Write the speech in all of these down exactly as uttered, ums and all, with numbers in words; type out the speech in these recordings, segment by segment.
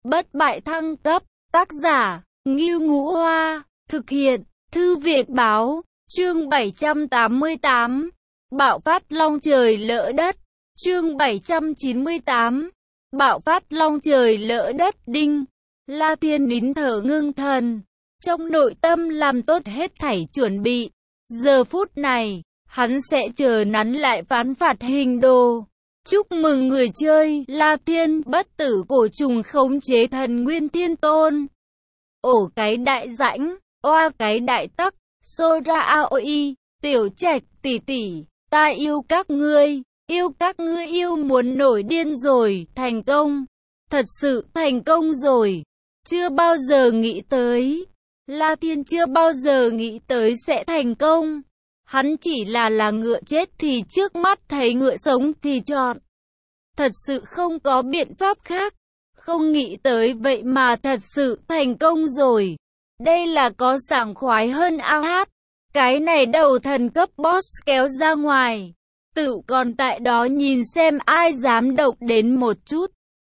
bất bại thăng cấp, tác giả, Ngưu Ngũ Hoa, thực hiện, Thư viện Báo, chương bảy trăm tám mươi tám, bạo phát long trời lỡ đất, chương bảy trăm chín mươi tám, bạo phát long trời lỡ đất. Đinh, La Thiên nín thở ngưng thần, trong nội tâm làm tốt hết thảy chuẩn bị, giờ phút này, hắn sẽ chờ nắn lại phán phạt hình đồ. Chúc mừng người chơi, La Thiên, bất tử cổ trùng khống chế thần Nguyên Thiên Tôn. Ổ cái đại rãnh, oa cái đại tắc, Sora Aoi, tiểu trạch tỷ tỷ, ta yêu các ngươi, yêu các ngươi yêu muốn nổi điên rồi, thành công. Thật sự thành công rồi. Chưa bao giờ nghĩ tới. La Thiên chưa bao giờ nghĩ tới sẽ thành công. Hắn chỉ là là ngựa chết thì trước mắt thấy ngựa sống thì chọn. Thật sự không có biện pháp khác. Không nghĩ tới vậy mà thật sự thành công rồi. Đây là có sảng khoái hơn ao hát. Cái này đầu thần cấp boss kéo ra ngoài. Tự còn tại đó nhìn xem ai dám động đến một chút.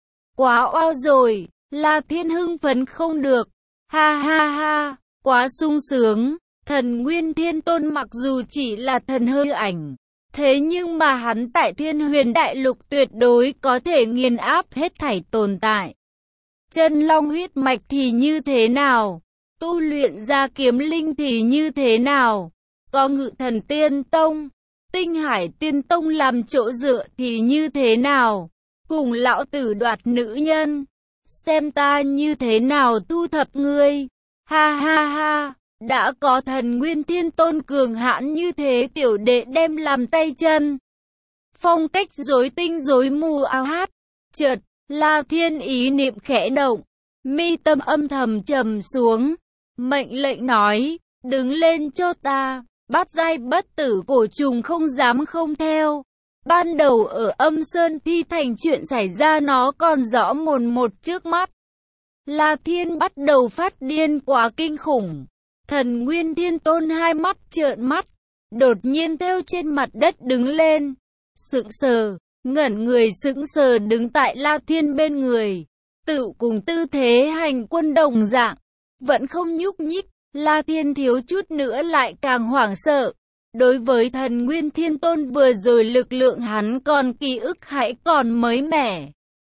Quá oao rồi. La Thiên hưng phấn không được. Ha ha ha. Quá sung sướng. Thần Nguyên Thiên Tôn mặc dù chỉ là thần hư ảnh, thế nhưng mà hắn tại Thiên Huyền Đại Lục tuyệt đối có thể nghiền áp hết thảy tồn tại. Chân Long huyết mạch thì như thế nào? Tu luyện ra kiếm linh thì như thế nào? Có Ngự Thần Tiên Tông, Tinh Hải Tiên Tông làm chỗ dựa thì như thế nào? Cùng lão tử đoạt nữ nhân, xem ta như thế nào thu thập ngươi. Ha ha ha. Đã có thần Nguyên Thiên Tôn cường hãn như thế, tiểu đệ đem làm tay chân. Phong cách rối tinh rối mù ao hát. Chợt, La Thiên ý niệm khẽ động, mi tâm âm thầm trầm xuống, mệnh lệnh nói, đứng lên cho ta. Bát giai bất tử cổ trùng không dám không theo. Ban đầu ở Âm Sơn Thi Thành chuyện xảy ra nó còn rõ mồn một trước mắt. La Thiên bắt đầu phát điên quá kinh khủng. Thần Nguyên Thiên Tôn hai mắt trợn mắt, đột nhiên theo trên mặt đất đứng lên, sững sờ, ngẩn người sững sờ đứng tại La Thiên bên người, tự cùng tư thế hành quân đồng dạng, vẫn không nhúc nhích. La Thiên thiếu chút nữa lại càng hoảng sợ. Đối với thần Nguyên Thiên Tôn vừa rồi lực lượng hắn còn ký ức hãy còn mới mẻ.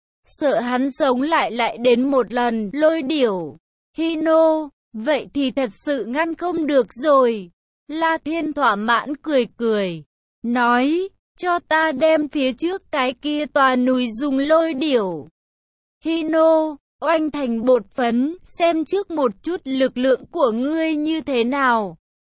Sợ hắn sống lại lại đến một lần, lôi điểu, Hino. Vậy thì thật sự ngăn không được rồi. La Thiên thỏa mãn cười cười, nói, cho ta đem phía trước cái kia tòa núi dùng lôi điểu, Hino, oanh thành bột phấn, xem trước một chút lực lượng của ngươi như thế nào.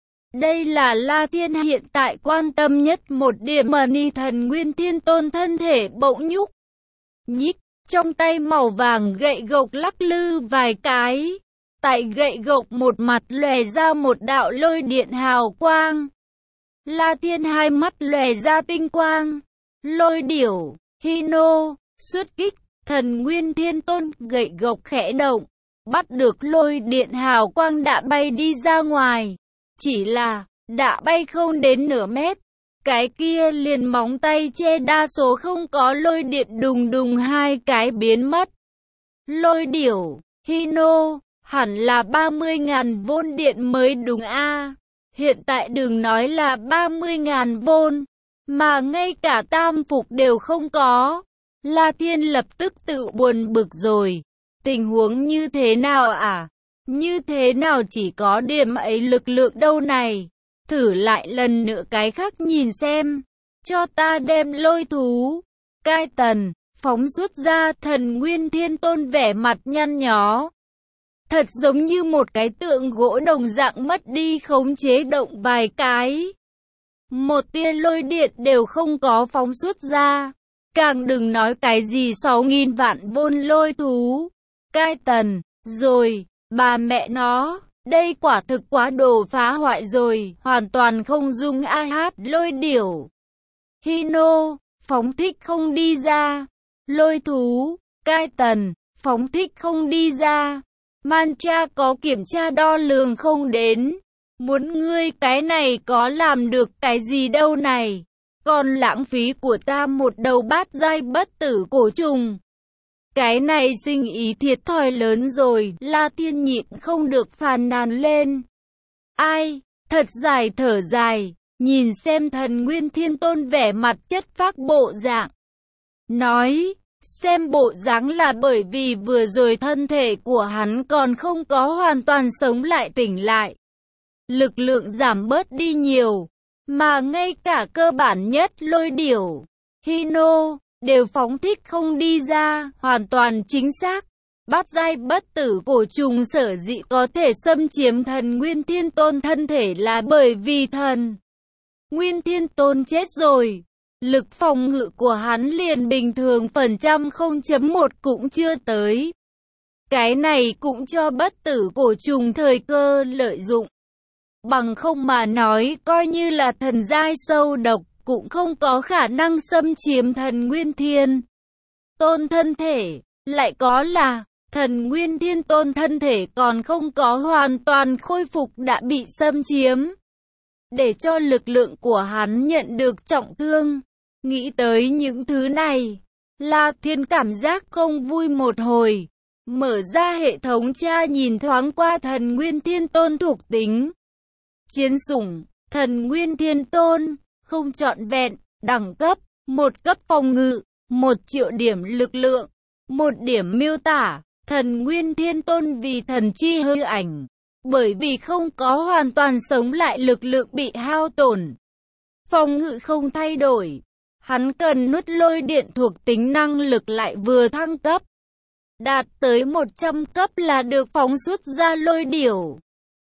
Đây là La Thiên hiện tại quan tâm nhất một điểm. Mani thần Nguyên Thiên Tôn thân thể bỗng nhúc nhích, trong tay màu vàng gậy gộc lắc lư vài cái. Tại gậy gộc một mặt lòe ra một đạo lôi điện hào quang. La Thiên hai mắt lòe ra tinh quang. Lôi điểu, Hino, xuất kích, thần Nguyên Thiên Tôn gậy gộc khẽ động. Bắt được lôi điện hào quang đã bay đi ra ngoài. Chỉ là, đã bay không đến nửa mét. Cái kia liền móng tay che đa số không có lôi điện đùng đùng hai cái biến mất. Lôi điểu, Hino. Hẳn là ba mươi ngàn vôn điện mới đúng a. Hiện tại đừng nói là ba mươi ngàn vôn, mà ngay cả tam phục đều không có. La Thiên lập tức tự buồn bực rồi. Tình huống như thế nào à? Như thế nào chỉ có điểm ấy lực lượng đâu này? Thử lại lần nữa cái khác nhìn xem. Cho ta đem lôi thú, cai tần, phóng xuất ra. Thần Nguyên Thiên Tôn vẻ mặt nhăn nhó. Thật giống như một cái tượng gỗ đồng dạng mất đi khống chế động vài cái. Một tia lôi điện đều không có phóng xuất ra. Càng đừng nói cái gì sáu nghìn vạn vôn lôi thú. Cai tần, rồi, bà mẹ nó, đây quả thực quá đồ phá hoại rồi, hoàn toàn không dung ai hát lôi điểu. Hino, phóng thích không đi ra. Lôi thú, cai tần, phóng thích không đi ra. Mantra có kiểm tra đo lường không đến. Muốn ngươi cái này có làm được cái gì đâu này. Còn lãng phí của ta một đầu bát giai bất tử cổ trùng. Cái này sinh ý thiệt thòi lớn rồi, La Thiên nhịn không được phàn nàn lên. Ai, thật dài thở dài, nhìn xem Thần Nguyên Thiên Tôn vẻ mặt chất phác bộ dạng. Nói, xem bộ dáng là bởi vì vừa rồi thân thể của hắn còn không có hoàn toàn sống lại tỉnh lại. Lực lượng giảm bớt đi nhiều, mà ngay cả cơ bản nhất lôi điểu, Hino, đều phóng thích không đi ra, hoàn toàn chính xác. Bát giai bất tử cổ trùng sở dĩ có thể xâm chiếm Thần Nguyên Thiên Tôn thân thể là bởi vì Thần Nguyên Thiên Tôn chết rồi. Lực phòng ngự của hắn liền bình thường phần trăm không chấm một cũng chưa tới. Cái này cũng cho bất tử cổ trùng thời cơ lợi dụng. Bằng không mà nói, coi như là thần giai sâu độc, cũng không có khả năng xâm chiếm Thần Nguyên Thiên Tôn thân thể. Lại có là, Thần Nguyên Thiên Tôn thân thể còn không có hoàn toàn khôi phục đã bị xâm chiếm. Để cho lực lượng của hắn nhận được trọng thương. Nghĩ tới những thứ này, La Thiên cảm giác không vui một hồi. Mở ra hệ thống tra nhìn thoáng qua Thần Nguyên Thiên Tôn thuộc tính. Chiến sủng, Thần Nguyên Thiên Tôn, không trọn vẹn, đẳng cấp, một cấp phòng ngự, một triệu điểm lực lượng, một điểm miêu tả, Thần Nguyên Thiên Tôn vì thần chi hư ảnh. Bởi vì không có hoàn toàn sống lại lực lượng bị hao tổn. Phòng ngự không thay đổi. Hắn cần nuốt lôi điện thuộc tính năng lực lại vừa thăng cấp. Đạt tới một trăm cấp là được phóng xuất ra lôi điểu.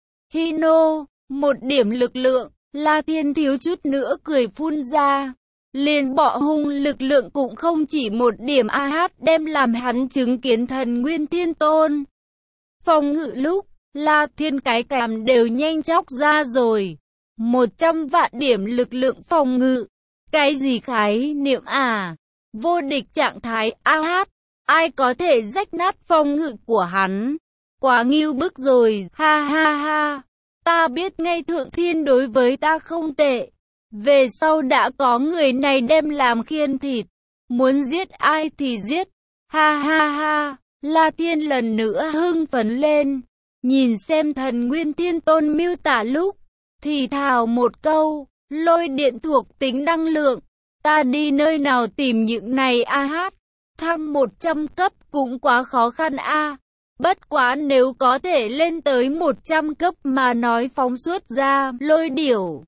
Hino, một điểm lực lượng, La Thiên thiếu chút nữa cười phun ra. Liền bọ hung lực lượng cũng không chỉ một điểm a hát đem làm hắn chứng kiến Thần Nguyên Thiên Tôn. Phòng ngự lúc, La Thiên cái cảm đều nhanh chóc ra rồi. một trăm vạn điểm lực lượng phòng ngự. Cái gì khái niệm à? Vô địch trạng thái a hát. Ai có thể rách nát phòng ngự của hắn? Quá ngưu bức rồi, ha ha ha. Ta biết ngay Thượng Thiên đối với ta không tệ. Về sau đã có người này đem làm khiên thịt. Muốn giết ai thì giết. Ha ha ha. La Thiên lần nữa hưng phấn lên. Nhìn xem Thần Nguyên Thiên Tôn miêu tả lúc. Thì thào một câu. Lôi điện thuộc tính năng lượng. Ta đi nơi nào tìm những này a hát. Thăng một trăm cấp cũng quá khó khăn a. Bất quá nếu có thể lên tới một trăm cấp mà nói phóng xuất ra lôi điểu.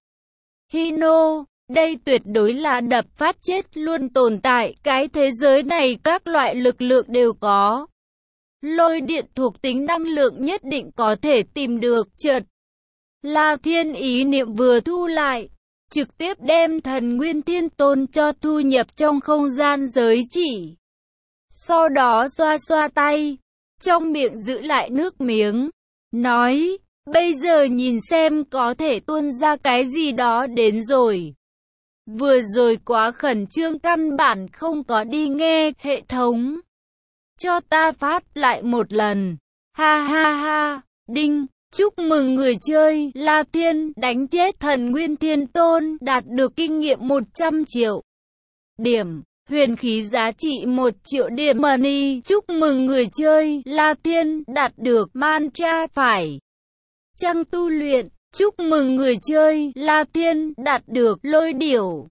Hino, đây tuyệt đối là đập phát chết luôn tồn tại. Cái thế giới này các loại lực lượng đều có. Lôi điện thuộc tính năng lượng nhất định có thể tìm được. Chợt La Thiên ý niệm vừa thu lại. Trực tiếp đem Thần Nguyên Thiên Tôn cho thu nhập trong không gian giới chỉ. Sau đó xoa xoa tay. Trong miệng giữ lại nước miếng. Nói, bây giờ nhìn xem có thể tuôn ra cái gì đó đến rồi. Vừa rồi quá khẩn trương căn bản không có đi nghe hệ thống. Cho ta phát lại một lần. Ha ha ha, đinh. Chúc mừng người chơi, La Thiên, đánh chết Thần Nguyên Thiên Tôn, đạt được kinh nghiệm một trăm triệu điểm, huyền khí giá trị một triệu điểm money. Chúc mừng người chơi, La Thiên, đạt được mantra phải chăng tu luyện. Chúc mừng người chơi, La Thiên, đạt được lôi điểu.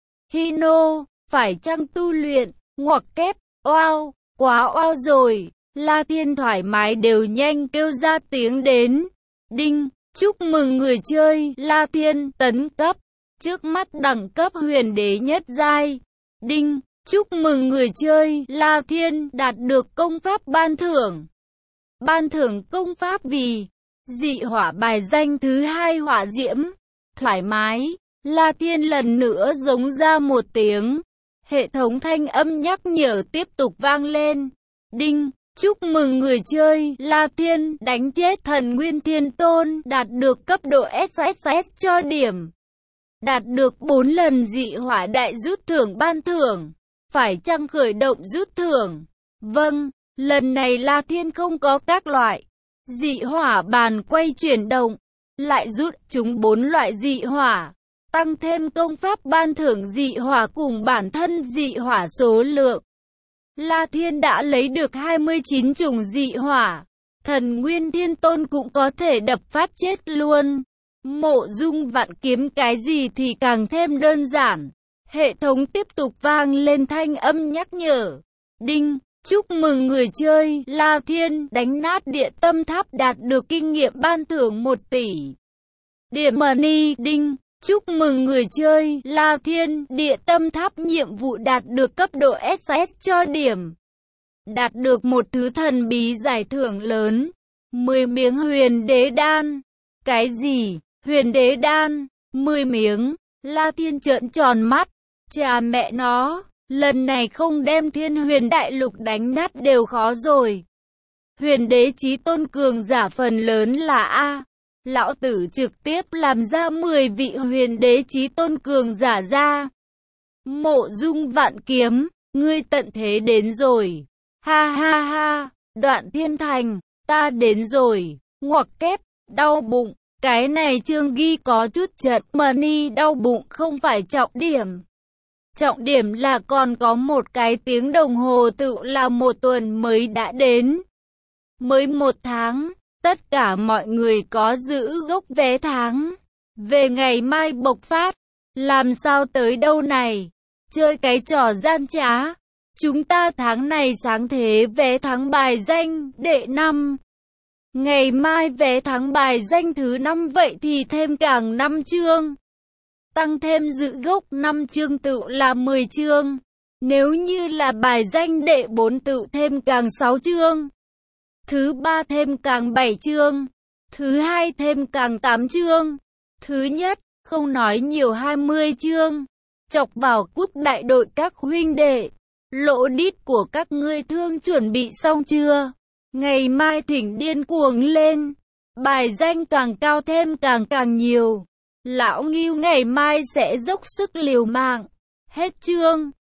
Hino, phải chăng tu luyện, ngoặc kép, oao, quá oao rồi. La Thiên thoải mái đều nhanh kêu ra tiếng đến. Đinh, chúc mừng người chơi, La Thiên, tấn cấp. Trước mắt đẳng cấp huyền đế nhất giai. Đinh, chúc mừng người chơi, La Thiên, đạt được công pháp ban thưởng. Ban thưởng công pháp vì dị hỏa bài danh thứ hai hỏa diễm. Thoải mái, La Thiên lần nữa giống ra một tiếng. Hệ thống thanh âm nhắc nhở tiếp tục vang lên. Đinh, chúc mừng người chơi, La Thiên, đánh chết Thần Nguyên Thiên Tôn, đạt được cấp độ ét ét ét cho điểm. Đạt được bốn lần dị hỏa đại rút thưởng ban thưởng. Phải chăng khởi động rút thưởng? Vâng, lần này La Thiên không có các loại dị hỏa bàn quay chuyển động, lại rút chúng bốn loại dị hỏa. Tăng thêm công pháp ban thưởng dị hỏa cùng bản thân dị hỏa số lượng. La Thiên đã lấy được hai mươi chín chủng dị hỏa. Thần Nguyên Thiên Tôn cũng có thể đập phát chết luôn. Mộ Dung Vạn Kiếm cái gì thì càng thêm đơn giản. Hệ thống tiếp tục vang lên thanh âm nhắc nhở. Đinh, chúc mừng người chơi La Thiên đánh nát địa tâm tháp đạt được kinh nghiệm ban thưởng một tỷ. Điểm money. Đinh, chúc mừng người chơi La Thiên địa tâm tháp nhiệm vụ đạt được cấp độ ét ét cho điểm. Đạt được một thứ thần bí giải thưởng lớn. mười miếng huyền đế đan. Cái gì? Huyền đế đan? mười miếng. La Thiên trợn tròn mắt. Chà mẹ nó, lần này không đem Thiên Huyền Đại Lục đánh nát đều khó rồi. Huyền đế chí tôn cường giả phần lớn là A. Lão tử trực tiếp làm ra mười vị huyền đế chí tôn cường giả ra. Mộ Dung Vạn Kiếm, ngươi tận thế đến rồi. Ha ha ha, Đoạn Thiên Thành, ta đến rồi. Ngoặc kép, đau bụng. Cái này chương ghi có chút chật money, đau bụng không phải trọng điểm. Trọng điểm là còn có một cái tiếng đồng hồ tự là một tuần mới đã đến. Mới một tháng, tất cả mọi người có giữ gốc vé tháng. Về ngày mai bộc phát, làm sao tới đâu này? Chơi cái trò gian trá. Chúng ta tháng này sáng thế vé tháng bài danh đệ năm. Ngày mai vé tháng bài danh thứ năm vậy thì thêm càng năm chương. Tăng thêm giữ gốc năm chương tự là mười chương. Nếu như là bài danh đệ bốn tự thêm càng sáu chương. Thứ ba thêm càng bảy chương. Thứ hai thêm càng tám chương. Thứ nhất, không nói nhiều hai mươi chương. Chọc vào cút đại đội các huynh đệ. Lỗ đít của các ngươi thương chuẩn bị xong chưa? Ngày mai thỉnh điên cuồng lên. Bài danh càng cao thêm càng càng nhiều. Lão Ngưu ngày mai sẽ dốc sức liều mạng. Hết chương.